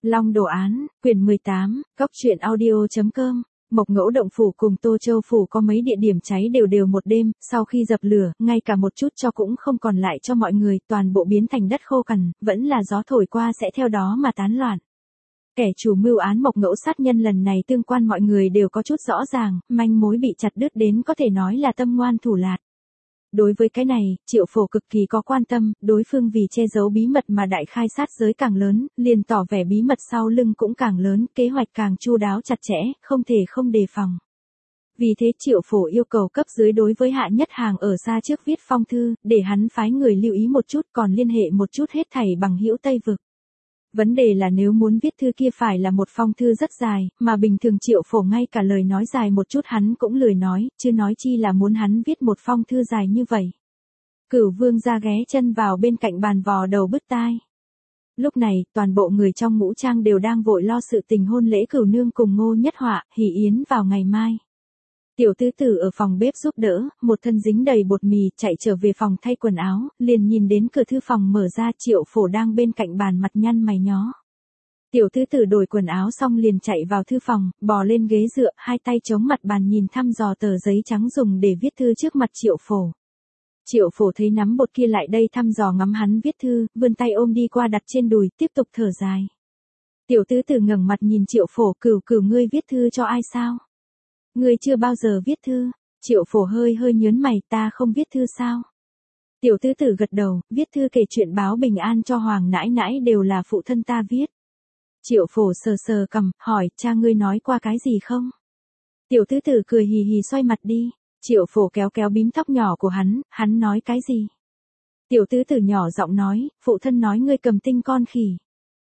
Long Đồ Án, quyển 18, Cóc truyện audio.com. Mộc Ngẫu Động Phủ cùng Tô Châu Phủ có mấy địa điểm cháy đều một đêm, sau khi dập lửa, ngay cả một chút cho cũng không còn lại cho mọi người, toàn bộ biến thành đất khô cằn, vẫn là gió thổi qua sẽ theo đó mà tán loạn. Kẻ chủ mưu án Mộc Ngẫu sát nhân lần này tương quan mọi người đều có chút rõ ràng, manh mối bị chặt đứt đến có thể nói là tâm ngoan thủ lạt. Đối với cái này, Triệu Phổ cực kỳ có quan tâm, đối phương vì che giấu bí mật mà đại khai sát giới càng lớn, liền tỏ vẻ bí mật sau lưng cũng càng lớn, kế hoạch càng chu đáo chặt chẽ, không thể không đề phòng. Vì thế Triệu Phổ yêu cầu cấp dưới đối với Hạ Nhất Hàng ở xa trước viết phong thư, để hắn phái người lưu ý một chút còn liên hệ một chút hết thảy bằng hữu Tây Vực. Vấn đề là nếu muốn viết thư kia phải là một phong thư rất dài, mà bình thường Triệu Phổ ngay cả lời nói dài một chút hắn cũng lười nói, chứ nói chi là muốn hắn viết một phong thư dài như vậy. Cửu Vương ra ghé chân vào bên cạnh bàn vò đầu bứt tai. Lúc này, toàn bộ người trong ngũ trang đều đang vội lo sự tình hôn lễ Cửu Nương cùng Ngô Nhất Họa, hỷ yến vào ngày mai. Tiểu tứ tử ở phòng bếp giúp đỡ, một thân dính đầy bột mì, chạy trở về phòng thay quần áo, liền nhìn đến cửa thư phòng mở ra, Triệu Phổ đang bên cạnh bàn mặt nhăn mày nhó. Tiểu tứ tử đổi quần áo xong liền chạy vào thư phòng, bò lên ghế dựa, hai tay chống mặt bàn nhìn thăm dò tờ giấy trắng dùng để viết thư trước mặt Triệu Phổ. Triệu Phổ thấy nắm bột kia lại đây thăm dò ngắm hắn viết thư, vươn tay ôm đi qua đặt trên đùi, tiếp tục thở dài. Tiểu tứ tử ngẩng mặt nhìn Triệu Phổ, cửu ngươi viết thư cho ai sao? Ngươi chưa bao giờ viết thư. Triệu Phổ hơi nhớn mày, ta không viết thư sao? Tiểu tứ tử gật đầu, viết thư kể chuyện báo bình an cho Hoàng nãi nãi đều là phụ thân ta viết. Triệu Phổ sờ cằm, hỏi, cha ngươi nói qua cái gì không? Tiểu tứ tử cười hì hì xoay mặt đi. Triệu Phổ kéo bím tóc nhỏ của hắn nói cái gì? Tiểu tứ tử nhỏ giọng nói, phụ thân nói ngươi cầm tinh con khỉ.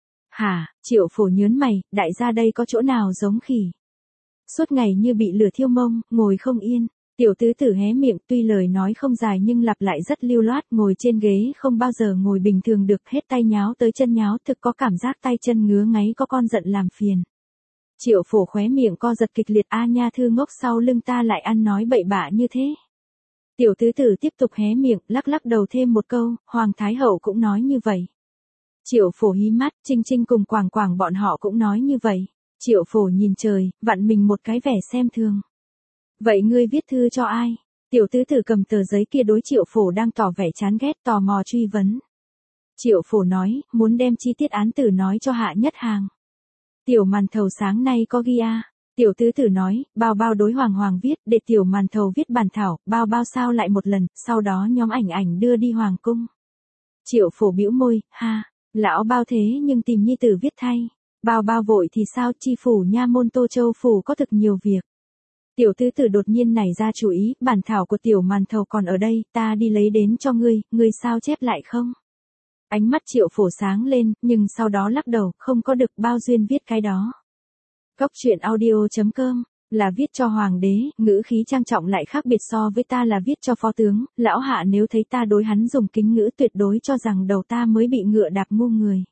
Hả? Triệu Phổ nhớn mày, đại gia đây có chỗ nào giống khỉ? Suốt ngày như bị lửa thiêu mông, ngồi không yên. Tiểu tứ tử hé miệng, tuy lời nói không dài nhưng lặp lại rất lưu loát, ngồi trên ghế không bao giờ ngồi bình thường được, hết tay nháo tới chân nháo, thực có cảm giác tay chân ngứa ngáy, có con giận làm phiền. Triệu Phổ khóe miệng co giật kịch liệt, a nha, thư ngốc sau lưng ta lại ăn nói bậy bạ như thế. Tiểu tứ tử tiếp tục hé miệng, lắc đầu thêm một câu, Hoàng Thái Hậu cũng nói như vậy. Triệu Phổ hí mắt, Trinh cùng Quảng bọn họ cũng nói như vậy. Triệu Phổ nhìn trời, vặn mình một cái vẻ xem thường. Vậy ngươi viết thư cho ai? Tiểu tứ tử cầm tờ giấy kia đối Triệu Phổ đang tỏ vẻ chán ghét, tò mò truy vấn. Triệu Phổ nói, muốn đem chi tiết án tử nói cho Hạ Nhất Hàng. Tiểu Màn Thầu sáng nay có ghi a. Tiểu tứ tử nói, bao đối Hoàng viết, để Tiểu Màn Thầu viết bản thảo, bao sao lại một lần, sau đó nhóm ảnh đưa đi Hoàng cung. Triệu Phổ bĩu môi, ha, lão bao thế nhưng tìm nhi tử viết thay. Bao vội thì sao, chi phủ nha môn Tô Châu Phủ có thực nhiều việc. Tiểu tứ tử đột nhiên nảy ra chủ ý, bản thảo của Tiểu Màn Thầu còn ở đây, ta đi lấy đến cho ngươi sao chép lại không? Ánh mắt Triệu Phổ sáng lên, nhưng sau đó lắc đầu, không có được bao duyên viết cái đó. Cóc truyện audio.com, là viết cho Hoàng đế, ngữ khí trang trọng lại khác biệt so với ta là viết cho phó tướng, lão Hạ nếu thấy ta đối hắn dùng kính ngữ tuyệt đối cho rằng đầu ta mới bị ngựa đạp ngu người.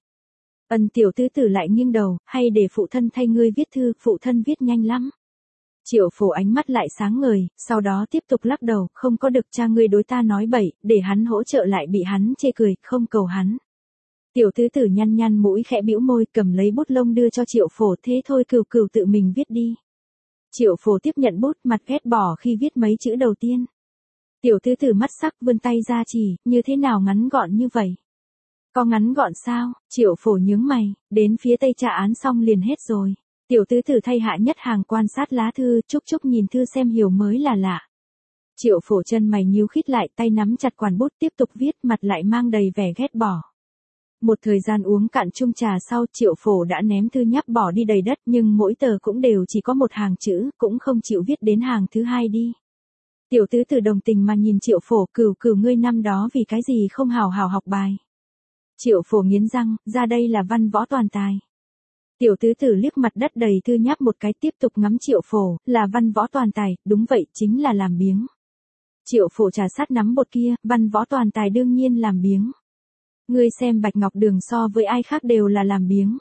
Tiểu tứ tử lại nghiêng đầu, hay để phụ thân thay ngươi viết thư, phụ thân viết nhanh lắm. Triệu Phổ ánh mắt lại sáng ngời, sau đó tiếp tục lắc đầu, không có được, cha ngươi đối ta nói bậy, để hắn hỗ trợ lại bị hắn chê cười, không cầu hắn. Tiểu tứ tử nhăn mũi khẽ bĩu môi, cầm lấy bút lông đưa cho Triệu Phổ, thế thôi cửu tự mình viết đi. Triệu Phổ tiếp nhận bút, mặt ghét bỏ khi viết mấy chữ đầu tiên. Tiểu tứ tử mắt sắc vươn tay ra chỉ, như thế nào ngắn gọn như vậy? Có ngắn gọn sao? Triệu Phổ nhướng mày, đến phía tây trả án xong liền hết rồi. Tiểu tứ tử thay Hạ Nhất Hàng quan sát lá thư, chúc nhìn thư xem hiểu mới là lạ. Triệu Phổ chân mày nhíu khít lại, tay nắm chặt quản bút tiếp tục viết, mặt lại mang đầy vẻ ghét bỏ. Một thời gian uống cạn chung trà sau, Triệu Phổ đã ném thư nháp bỏ đi đầy đất, nhưng mỗi tờ cũng đều chỉ có một hàng chữ, cũng không chịu viết đến hàng thứ hai đi. Tiểu tứ tử đồng tình mà nhìn Triệu Phổ, cửu ngươi năm đó vì cái gì không hào học bài. Triệu Phổ nghiến răng, ra đây là văn võ toàn tài. Tiểu tứ tử liếc mặt đất đầy thư nháp một cái, tiếp tục ngắm Triệu Phổ, là văn võ toàn tài, đúng vậy, chính là làm biếng. Triệu Phổ trà sát nắm bột kia, văn võ toàn tài đương nhiên làm biếng. Ngươi xem Bạch Ngọc Đường so với ai khác đều là làm biếng.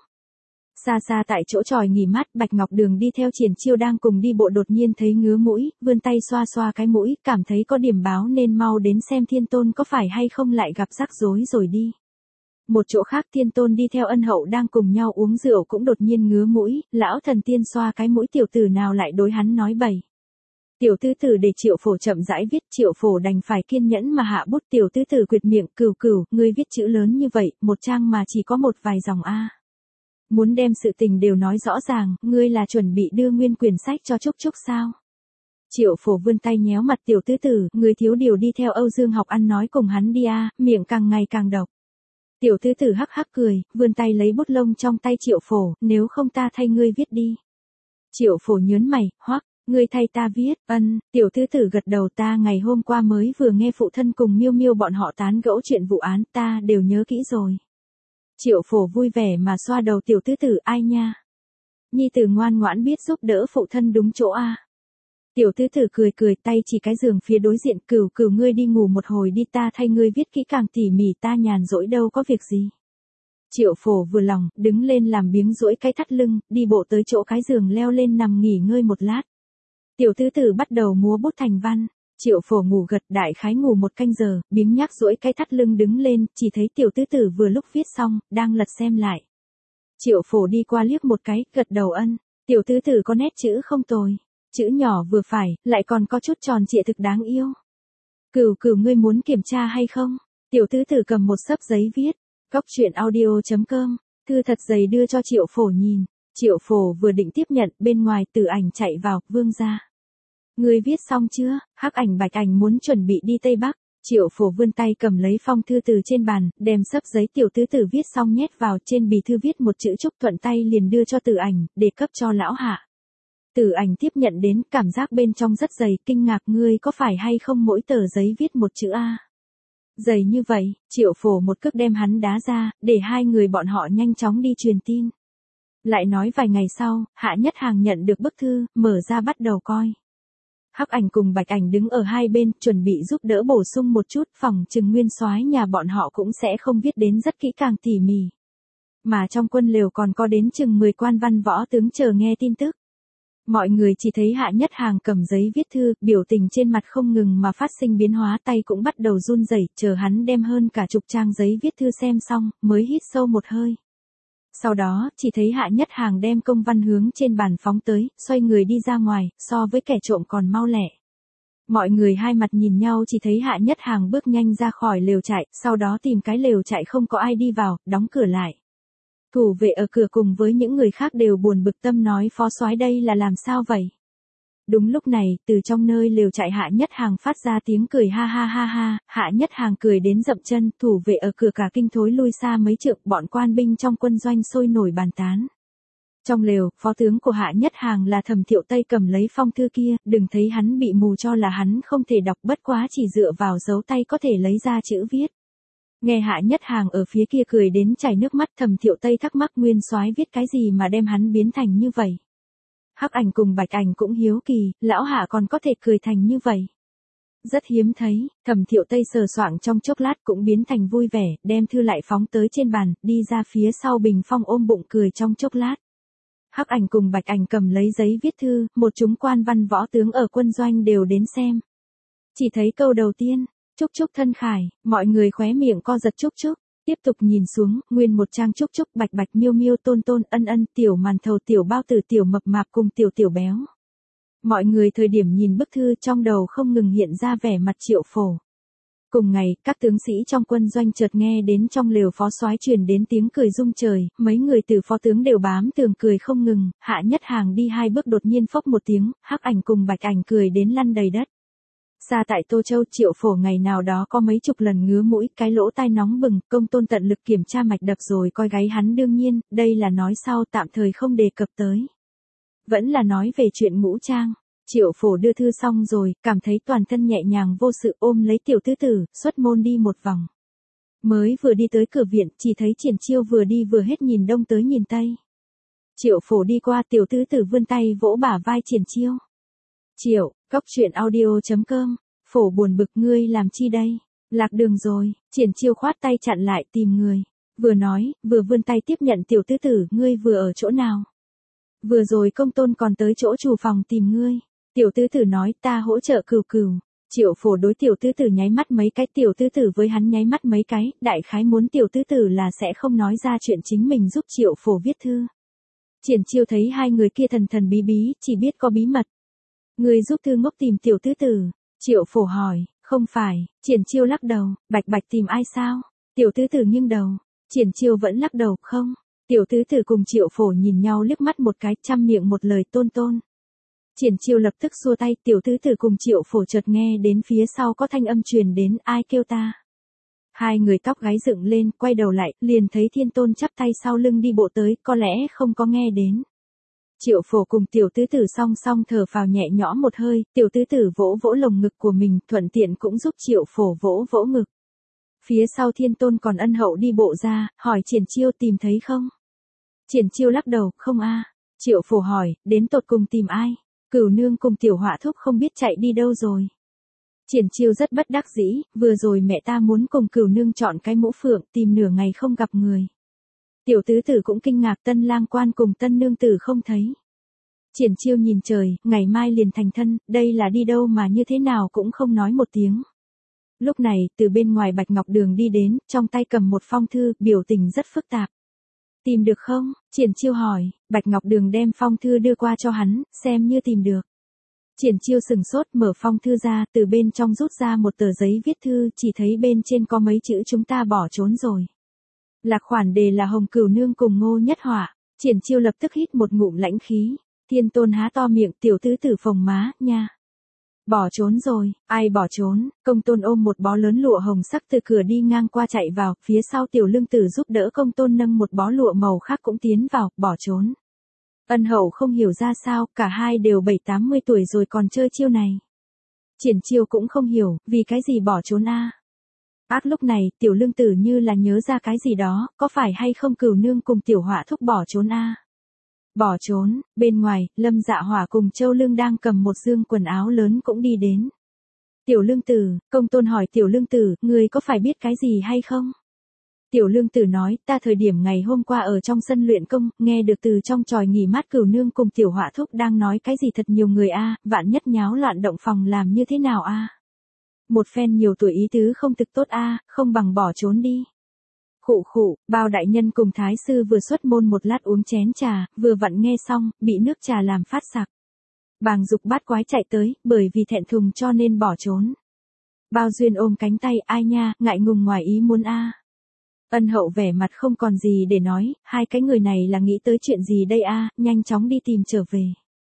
Xa tại chỗ tròi nghỉ mát, Bạch Ngọc Đường đi theo Triển Chiêu đang cùng đi bộ đột nhiên thấy ngứa mũi, vươn tay xoa cái mũi, cảm thấy có điểm báo nên mau đến xem Thiên Tôn có phải hay không lại gặp rắc rối rồi đi. Một chỗ khác Tiên Tôn đi theo Ân Hậu đang cùng nhau uống rượu cũng đột nhiên ngứa mũi, lão thần tiên xoa cái mũi tiểu tử nào lại đối hắn nói bậy. Tiểu tứ tử để Triệu Phổ chậm rãi viết, Triệu Phổ đành phải kiên nhẫn mà hạ bút. Tiểu tứ tử quyệt miệng, cửu cửu, ngươi viết chữ lớn như vậy, một trang mà chỉ có một vài dòng a. Muốn đem sự tình đều nói rõ ràng, ngươi là chuẩn bị đưa nguyên quyển sách cho Trúc Trúc sao? Triệu Phổ vươn tay nhéo mặt tiểu tứ tử, ngươi thiếu điều đi theo Âu Dương học ăn nói cùng hắn đi a, miệng càng ngày càng độc. Tiểu tứ tử hắc hắc cười, vươn tay lấy bút lông trong tay Triệu Phổ, nếu không ta thay ngươi viết đi. Triệu Phổ nhớn mày, hoắc, ngươi thay ta viết. Tiểu tứ tử gật đầu, ta ngày hôm qua mới vừa nghe phụ thân cùng Miêu Miêu bọn họ tán gẫu chuyện vụ án, ta đều nhớ kỹ rồi. Triệu Phổ vui vẻ mà xoa đầu tiểu tứ tử, ai nha. Nhi tử ngoan ngoãn biết giúp đỡ phụ thân đúng chỗ a. Tiểu tứ tử cười cười, tay chỉ cái giường phía đối diện, cửu cửu ngươi đi ngủ một hồi đi, ta thay ngươi viết kỹ càng tỉ mỉ, ta nhàn rỗi đâu có việc gì. Triệu Phổ vừa lòng, đứng lên làm biếng duỗi cái thắt lưng, đi bộ tới chỗ cái giường leo lên nằm nghỉ ngơi một lát. Tiểu tứ tử bắt đầu múa bút thành văn. Triệu Phổ ngủ gật, đại khái ngủ một canh giờ, biếng nhác duỗi cái thắt lưng đứng lên, chỉ thấy tiểu tứ tử vừa lúc viết xong, đang lật xem lại. Triệu Phổ đi qua liếc một cái, gật đầu tiểu tứ tử có nét chữ không tồi. Chữ nhỏ vừa phải, lại còn có chút tròn trịa thực đáng yêu. Cửu cửu ngươi muốn kiểm tra hay không? Tiểu tứ tử cầm một xấp giấy viết. Goctruyện.audio.com, thư thật dày đưa cho Triệu Phổ nhìn. Triệu Phổ vừa định tiếp nhận, bên ngoài Tử Ảnh chạy vào, vương gia. Ngươi viết xong chưa? Hắc Ảnh Bạch Ảnh muốn chuẩn bị đi Tây Bắc. Triệu Phổ vươn tay cầm lấy phong thư từ trên bàn, đem xấp giấy tiểu tứ tử viết xong nhét vào, trên bì thư viết một chữ Trúc, thuận tay liền đưa cho Tử Ảnh, để cấp cho lão hạ. Tử Ảnh tiếp nhận đến, cảm giác bên trong rất dày, kinh ngạc, ngươi có phải hay không mỗi tờ giấy viết một chữ a? Dày như vậy. Triệu Phổ một cước đem hắn đá ra, để hai người bọn họ nhanh chóng đi truyền tin. Lại nói vài ngày sau, Hạ Nhất Hàng nhận được bức thư, mở ra bắt đầu coi. Hắc Ảnh cùng Bạch Ảnh đứng ở hai bên, chuẩn bị giúp đỡ bổ sung một chút, phòng trừng nguyên soái nhà bọn họ cũng sẽ không viết đến rất kỹ càng tỉ mỉ. Mà trong quân lều còn có đến chừng 10 quan văn võ tướng chờ nghe tin tức. Mọi người chỉ thấy Hạ Nhất Hàng cầm giấy viết thư, biểu tình trên mặt không ngừng mà phát sinh biến hóa, tay cũng bắt đầu run rẩy, chờ hắn đem hơn cả chục trang giấy viết thư xem xong, mới hít sâu một hơi. Sau đó, chỉ thấy Hạ Nhất Hàng đem công văn hướng trên bàn phóng tới, xoay người đi ra ngoài, so với kẻ trộm còn mau lẹ. Mọi người hai mặt nhìn nhau, chỉ thấy Hạ Nhất Hàng bước nhanh ra khỏi lều trại, sau đó tìm cái lều trại không có ai đi vào, đóng cửa lại. Thủ vệ ở cửa cùng với những người khác đều buồn bực, tâm nói phó soái đây là làm sao vậy? Đúng lúc này, từ trong nơi lều trại Hạ Nhất Hàng phát ra tiếng cười ha ha ha ha, Hạ Nhất Hàng cười đến dậm chân, thủ vệ ở cửa cả kinh thối lui xa mấy trượng, bọn quan binh trong quân doanh sôi nổi bàn tán. Trong lều, phó tướng của Hạ Nhất Hàng là Thẩm Thiệu Tây cầm lấy phong thư kia, đừng thấy hắn bị mù cho là hắn không thể đọc, bất quá chỉ dựa vào dấu tay có thể lấy ra chữ viết. Nghe Hạ Nhất Hàng ở phía kia cười đến chảy nước mắt, Thẩm Thiệu Tây thắc mắc nguyên soái viết cái gì mà đem hắn biến thành như vậy. Hắc Ảnh cùng Bạch Ảnh cũng hiếu kỳ, lão Hạ còn có thể cười thành như vậy. Rất hiếm thấy, Thẩm Thiệu Tây sờ soạng trong chốc lát cũng biến thành vui vẻ, đem thư lại phóng tới trên bàn, đi ra phía sau bình phong ôm bụng cười trong chốc lát. Hắc Ảnh cùng Bạch Ảnh cầm lấy giấy viết thư, một chúng quan văn võ tướng ở quân doanh đều đến xem. Chỉ thấy câu đầu tiên, Trúc Trúc thân khải, mọi người khóe miệng co giật. Trúc Trúc, tiếp tục nhìn xuống, nguyên một trang Trúc Trúc, Bạch Bạch, Miêu Miêu, Tôn Tôn, Ân Ân, Tiểu Màn Thầu, Tiểu Bao Tử, Tiểu Mập Mạp cùng Tiểu Tiểu Béo. Mọi người thời điểm nhìn bức thư trong đầu không ngừng hiện ra vẻ mặt Triệu Phổ. Cùng ngày, các tướng sĩ trong quân doanh chợt nghe đến trong lều phó soái truyền đến tiếng cười rung trời, mấy người từ phó tướng đều bám tường cười không ngừng, Hạ Nhất Hàng đi hai bước đột nhiên phốc một tiếng, Hắc Ảnh cùng Bạch Ảnh cười đến lăn đầy đất. Xa tại Tô Châu, Triệu Phổ ngày nào đó có mấy chục lần ngứa mũi, cái lỗ tai nóng bừng, Công Tôn tận lực kiểm tra mạch đập rồi coi gáy hắn, đương nhiên, đây là nói sau, tạm thời không đề cập tới. Vẫn là nói về chuyện ngũ trang. Triệu Phổ đưa thư xong rồi, cảm thấy toàn thân nhẹ nhàng vô sự, ôm lấy tiểu tứ tử, xuất môn đi một vòng. Mới vừa đi tới cửa viện, chỉ thấy Triển Chiêu vừa đi vừa hết nhìn đông tới nhìn tây. Triệu Phổ đi qua, tiểu tứ tử vươn tay vỗ bả vai Triển Chiêu. Triệu, Goctruyện.audio.com, Phổ buồn bực, ngươi làm chi đây? Lạc đường rồi. Triển Chiêu khoát tay chặn lại, tìm người. Vừa nói, vừa vươn tay tiếp nhận tiểu tứ tử, ngươi vừa ở chỗ nào? Vừa rồi Công Tôn còn tới chỗ chủ phòng tìm ngươi. Tiểu tứ tử nói, ta hỗ trợ Cửu Cửu. Triệu Phổ đối tiểu tứ tử nháy mắt mấy cái, tiểu tứ tử với hắn nháy mắt mấy cái, đại khái muốn tiểu tứ tử là sẽ không nói ra chuyện chính mình giúp Triệu Phổ viết thư. Triển Chiêu thấy hai người kia thần thần bí bí, chỉ biết có bí mật. Người giúp Thư Ngốc tìm tiểu tứ tử. Triệu Phổ hỏi, không phải. Triển Chiêu lắc đầu, Bạch Bạch tìm ai sao? Tiểu tứ tử nghiêng đầu. Triển Chiêu vẫn lắc đầu, không. Tiểu tứ tử cùng Triệu Phổ nhìn nhau liếc mắt một cái, chăm miệng một lời tôn tôn. Triển Chiêu lập tức xua tay, tiểu tứ tử cùng Triệu Phổ chợt nghe đến phía sau có thanh âm truyền đến, ai kêu ta. Hai người tóc gáy dựng lên, quay đầu lại, liền thấy Thiên Tôn chắp tay sau lưng đi bộ tới, có lẽ không có nghe đến. Triệu Phổ cùng tiểu tứ tử song song thở phào nhẹ nhõm một hơi, tiểu tứ tử vỗ vỗ lồng ngực của mình, thuận tiện cũng giúp Triệu Phổ vỗ vỗ ngực. Phía sau Thiên Tôn còn ân hậu đi bộ ra, hỏi Triển Chiêu tìm thấy không? Triển Chiêu lắc đầu, không a. Triệu Phổ hỏi, đến tột cùng tìm ai? Cửu nương cùng tiểu họa thúc không biết chạy đi đâu rồi. Triển Chiêu rất bất đắc dĩ, vừa rồi mẹ ta muốn cùng Cửu nương chọn cái mũ phượng, tìm nửa ngày không gặp người. Tiểu tứ tử cũng kinh ngạc, Tân lang quan cùng Tân nương tử không thấy. Triển Chiêu nhìn trời, ngày mai liền thành thân, đây là đi đâu mà như thế nào cũng không nói một tiếng. Lúc này, từ bên ngoài Bạch Ngọc Đường đi đến, trong tay cầm một phong thư, biểu tình rất phức tạp. Tìm được không? Triển Chiêu hỏi. Bạch Ngọc Đường đem phong thư đưa qua cho hắn, xem như tìm được. Triển Chiêu sừng sốt, mở phong thư ra, từ bên trong rút ra một tờ giấy viết thư, chỉ thấy bên trên có mấy chữ chúng ta bỏ trốn rồi. Lạc khoản đề là Hồng Cửu nương cùng Ngô Nhất Họa. Triển Chiêu lập tức hít một ngụm lãnh khí. Thiên Tôn há to miệng, tiểu tứ tử phồng má, nha. Bỏ trốn rồi, ai bỏ trốn? Công Tôn ôm một bó lớn lụa hồng sắc từ cửa đi ngang qua chạy vào, phía sau tiểu lương tử giúp đỡ Công Tôn nâng một bó lụa màu khác cũng tiến vào, bỏ trốn. Ân hậu không hiểu ra sao, cả hai đều 7-80 tuổi rồi còn chơi chiêu này. Triển Chiêu cũng không hiểu, vì cái gì bỏ trốn a? Ác lúc này, tiểu lương tử như là nhớ ra cái gì đó, có phải hay không Cửu nương cùng tiểu họa thúc bỏ trốn a? Bỏ trốn, bên ngoài, Lâm Dạ Hỏa cùng Châu Lương đang cầm một dương quần áo lớn cũng đi đến. Tiểu lương tử, Công Tôn hỏi tiểu lương tử, người có phải biết cái gì hay không? Tiểu lương tử nói, ta thời điểm ngày hôm qua ở trong sân luyện công, nghe được từ trong tròi nghỉ mát Cửu nương cùng tiểu họa thúc đang nói cái gì thật nhiều người a, vạn nhất nháo loạn động phòng làm như thế nào a? Một phen nhiều tuổi ý tứ không thực tốt a, không bằng bỏ trốn đi. Khụ khụ, Bao đại nhân cùng thái sư vừa xuất môn một lát uống chén trà, vừa vặn nghe xong, bị nước trà làm phát sặc. Bàng Dục bát quái chạy tới, bởi vì thẹn thùng cho nên bỏ trốn. Bao Duyên ôm cánh tay, ai nha, ngại ngùng ngoài ý muốn a. Ân hậu vẻ mặt không còn gì để nói, hai cái người này là nghĩ tới chuyện gì đây a, nhanh chóng đi tìm trở về.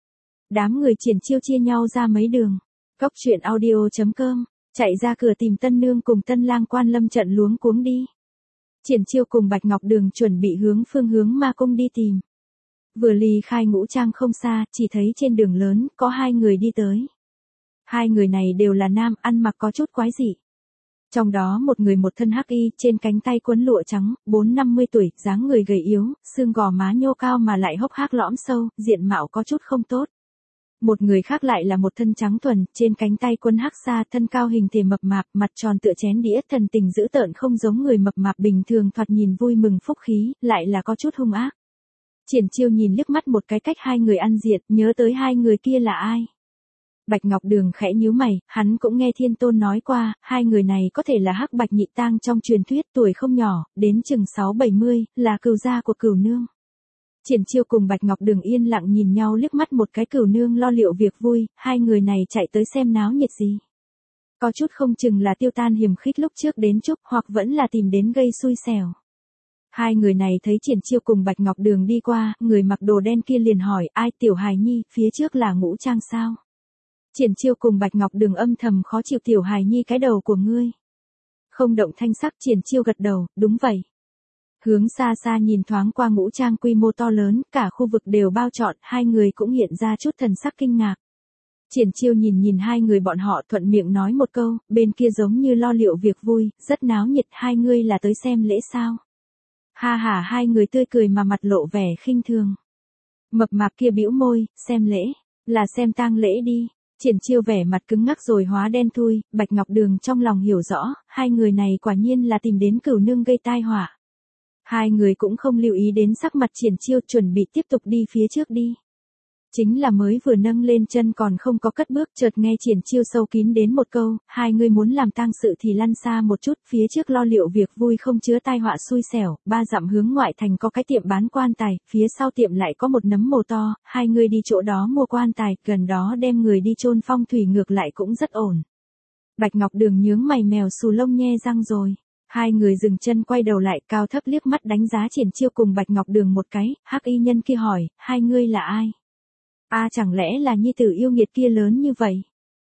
Đám người Triển Chiêu chia nhau ra mấy đường. Góc truyện audio.com, chạy ra cửa tìm Tân nương cùng Tân lang quan lâm trận luống cuống đi. Triển Chiêu cùng Bạch Ngọc Đường chuẩn bị hướng phương hướng ma cung đi tìm. Vừa ly khai Ngũ Trang không xa, chỉ thấy trên đường lớn, có hai người đi tới. Hai người này đều là nam, ăn mặc có chút quái dị. Trong đó một người một thân hắc y, trên cánh tay quấn lụa trắng, 4-50 tuổi, dáng người gầy yếu, xương gò má nhô cao mà lại hốc hác lõm sâu, diện mạo có chút không tốt. Một người khác lại là một thân trắng thuần, trên cánh tay quấn hắc sa, thân cao hình thể mập mạp, mặt tròn tựa chén đĩa, thần tình dữ tợn không giống người mập mạp bình thường, thoạt nhìn vui mừng phúc khí, lại là có chút hung ác. Triển Chiêu nhìn liếc mắt một cái cách hai người ăn diệt, nhớ tới hai người kia là ai. Bạch Ngọc Đường khẽ nhíu mày, hắn cũng nghe Thiên Tôn nói qua, hai người này có thể là Hắc Bạch Nhị Tang trong truyền thuyết, tuổi không nhỏ, đến chừng 6-70, là cừu gia của Cửu nương. Triển Chiêu cùng Bạch Ngọc Đường yên lặng nhìn nhau liếc mắt một cái, Cửu nương lo liệu việc vui, hai người này chạy tới xem náo nhiệt gì. Có chút không chừng là tiêu tan hiềm khích lúc trước đến chúc, hoặc vẫn là tìm đến gây xui xẻo. Hai người này thấy Triển Chiêu cùng Bạch Ngọc Đường đi qua, người mặc đồ đen kia liền hỏi, ai, Tiểu hài nhi, phía trước là Ngũ Trang sao? Triển Chiêu cùng Bạch Ngọc Đường âm thầm khó chịu, Tiểu hài nhi cái đầu của ngươi. Không động thanh sắc, Triển Chiêu gật đầu, đúng vậy. Hướng xa xa nhìn thoáng qua Ngũ Trang quy mô to lớn, cả khu vực đều bao trọn, hai người cũng hiện ra chút thần sắc kinh ngạc. Triển Chiêu nhìn hai người bọn họ, thuận miệng nói một câu, bên kia giống như lo liệu việc vui, rất náo nhiệt, hai ngươi là tới xem lễ sao? Ha ha, hai người tươi cười mà mặt lộ vẻ khinh thường. Mập mạp kia bĩu môi, xem lễ, là xem tang lễ đi. Triển Chiêu vẻ mặt cứng ngắc rồi hóa đen thui, Bạch Ngọc Đường trong lòng hiểu rõ, hai người này quả nhiên là tìm đến Cửu nương gây tai họa. Hai người cũng không lưu ý đến sắc mặt Triển Chiêu, chuẩn bị tiếp tục đi phía trước đi. Chính là mới vừa nâng lên chân còn không có cất bước, chợt nghe Triển Chiêu sâu kín đến một câu, hai người muốn làm tang sự thì lăn xa một chút, phía trước lo liệu việc vui không chứa tai họa xui xẻo, 3 dặm hướng ngoại thành có cái tiệm bán quan tài, phía sau tiệm lại có một nấm mồ to, hai người đi chỗ đó mua quan tài, gần đó đem người đi chôn phong thủy ngược lại cũng rất ổn. Bạch Ngọc Đường nhướng mày mèo xù lông nhe răng rồi. Hai người dừng chân quay đầu lại, cao thấp liếc mắt đánh giá Triển Chiêu cùng Bạch Ngọc Đường một cái, hắc y nhân kia hỏi, hai ngươi là ai? Chẳng lẽ là nhi tử yêu nghiệt kia lớn như vậy?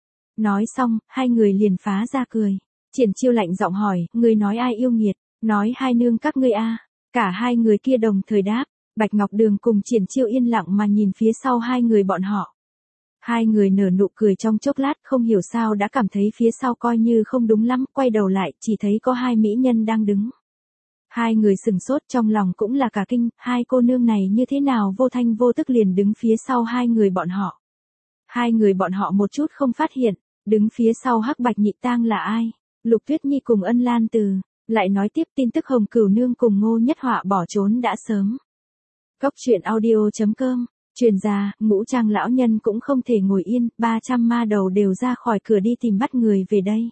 Nói xong, hai người liền phá ra cười. Triển Chiêu lạnh giọng hỏi, ngươi nói ai yêu nghiệt? Nói hai nương các ngươi a. Cả hai người kia đồng thời đáp. Bạch Ngọc Đường cùng Triển Chiêu yên lặng mà nhìn phía sau hai người bọn họ. Hai người nở nụ cười trong chốc lát, không hiểu sao đã cảm thấy phía sau coi như không đúng lắm, quay đầu lại, chỉ thấy có hai mỹ nhân đang đứng. Hai người sừng sốt, trong lòng cũng là cả kinh, hai cô nương này như thế nào vô thanh vô tức liền đứng phía sau hai người bọn họ. Hai người bọn họ một chút không phát hiện, đứng phía sau Hắc Bạch Nhị Tang là ai? Lục Tuyết Nhi cùng Ân Lan Từ, lại nói tiếp tin tức Hồng Cửu Nương cùng Ngô Nhất Họa bỏ trốn đã sớm. Cốc truyện audio.com, truyền ra, Ngũ Trang lão nhân cũng không thể ngồi yên, 300 ma đầu đều ra khỏi cửa đi tìm bắt người về đây.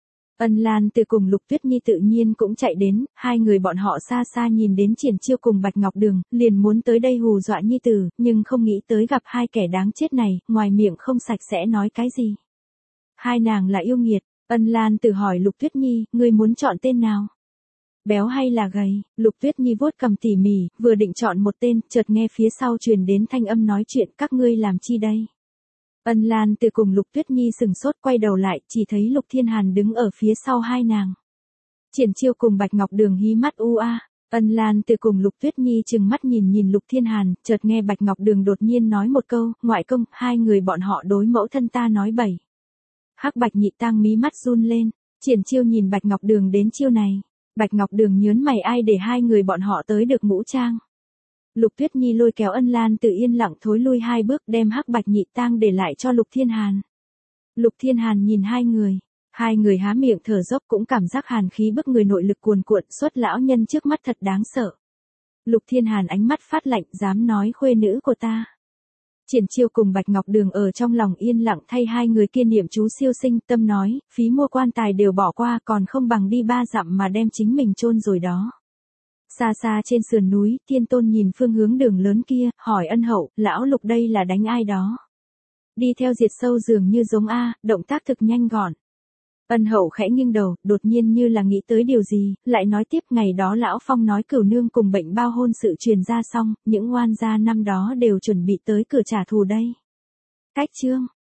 Ân Lan Từ cùng Lục Tuyết Nhi tự nhiên cũng chạy đến, hai người bọn họ xa xa nhìn đến Triển Chiêu cùng Bạch Ngọc Đường, liền muốn tới đây hù dọa nhi tử, nhưng không nghĩ tới gặp hai kẻ đáng chết này, ngoài miệng không sạch sẽ nói cái gì. Hai nàng là yêu nghiệt, Ân Lan Từ hỏi Lục Tuyết Nhi, ngươi muốn chọn tên nào? Béo hay là gầy? Lục Tuyết Nhi vuốt cầm tỉ mỉ, vừa định chọn một tên, chợt nghe phía sau truyền đến thanh âm nói chuyện, các ngươi làm chi đây? Ân Lan Từ cùng Lục Tuyết Nhi sừng sốt quay đầu lại, chỉ thấy Lục Thiên Hàn đứng ở phía sau hai nàng. Triển Chiêu cùng Bạch Ngọc Đường hí mắt Ân Lan Từ cùng Lục Tuyết Nhi trừng mắt nhìn Lục Thiên Hàn, chợt nghe Bạch Ngọc Đường đột nhiên nói một câu, ngoại công, hai người bọn họ đối mẫu thân ta nói bậy. Hắc Bạch Nhị Tang mí mắt run lên, Triển Chiêu nhìn Bạch Ngọc Đường đến chiêu này. Bạch Ngọc Đường nhớn mày, ai để hai người bọn họ tới được Ngũ Trang. Lục Tuyết Nhi lôi kéo Ân Lan Từ yên lặng thối lui hai bước, đem Hắc Bạch Nhị Tang để lại cho Lục Thiên Hàn. Lục Thiên Hàn nhìn hai người há miệng thở dốc, cũng cảm giác hàn khí bức người, nội lực cuồn cuộn, xuất lão nhân trước mắt thật đáng sợ. Lục Thiên Hàn ánh mắt phát lạnh, dám nói khuê nữ của ta. Triển Chiêu cùng Bạch Ngọc Đường ở trong lòng yên lặng thay hai người kia niệm chú siêu sinh, tâm nói, phí mua quan tài đều bỏ qua, còn không bằng đi 3 dặm mà đem chính mình chôn rồi đó. Xa xa trên sườn núi, Thiên Tôn nhìn phương hướng đường lớn kia, hỏi Ân Hậu, lão Lục đây là đánh ai đó? Đi theo Diệt Sâu dường như giống động tác thực nhanh gọn. Ân Hậu khẽ nghiêng đầu, đột nhiên như là nghĩ tới điều gì, lại nói tiếp, ngày đó lão Phong nói Cửu Nương cùng bệnh bao hôn sự truyền ra xong, những oan gia năm đó đều chuẩn bị tới cửa trả thù đây. Cách chương